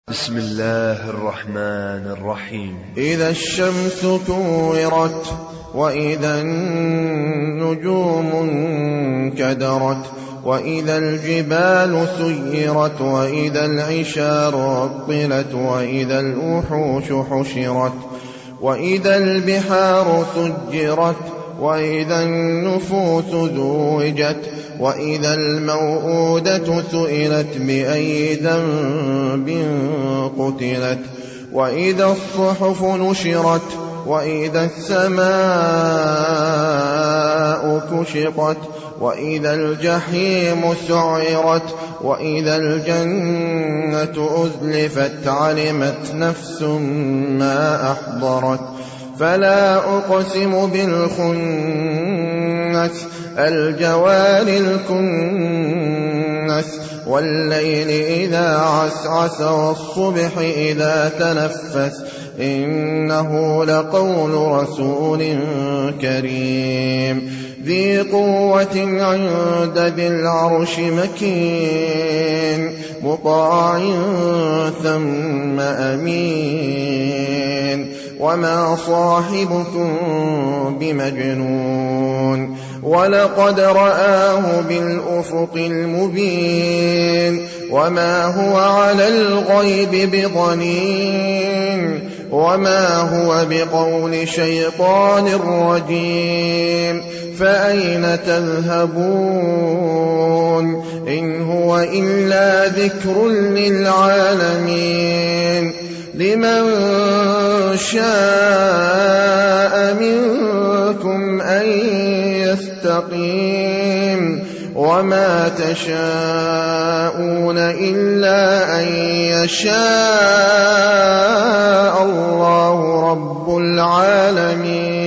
بسم الله الرحمن الرحيم. إذا الشمس كورت وإذا النجوم انكدرت وإذا الجبال سيرت وإذا العشار عطلت وإذا الوحوش حشرت وإذا البحار سجرت وإذا النفوس زوجت وإذا الموءودة سئلت بأي ذنب قتلت وإذا الصحف نشرت وإذا السماء كشطت وإذا الجحيم سعرت وإذا الجنة أزلفت علمت نفس ما أحضرت فلا أقسم بالخنس الجوار الكنس والليل إذا عسعس والصبح إذا تنفس إنه لقول رسول كريم ذي قوة عند ذي العرش مكين مطاع ثم أمين وما صاحبكم بمجنون ولقد رآه بالأفق المبين وما هو على الغيب بضنين وما هو بقول شيطان رجيم فأين تذهبون إن هو إلا ذكر للعالمين لمن شاء منكم أن يستقيم وما تشاءون إلا أن يشاء الله رب العالمين.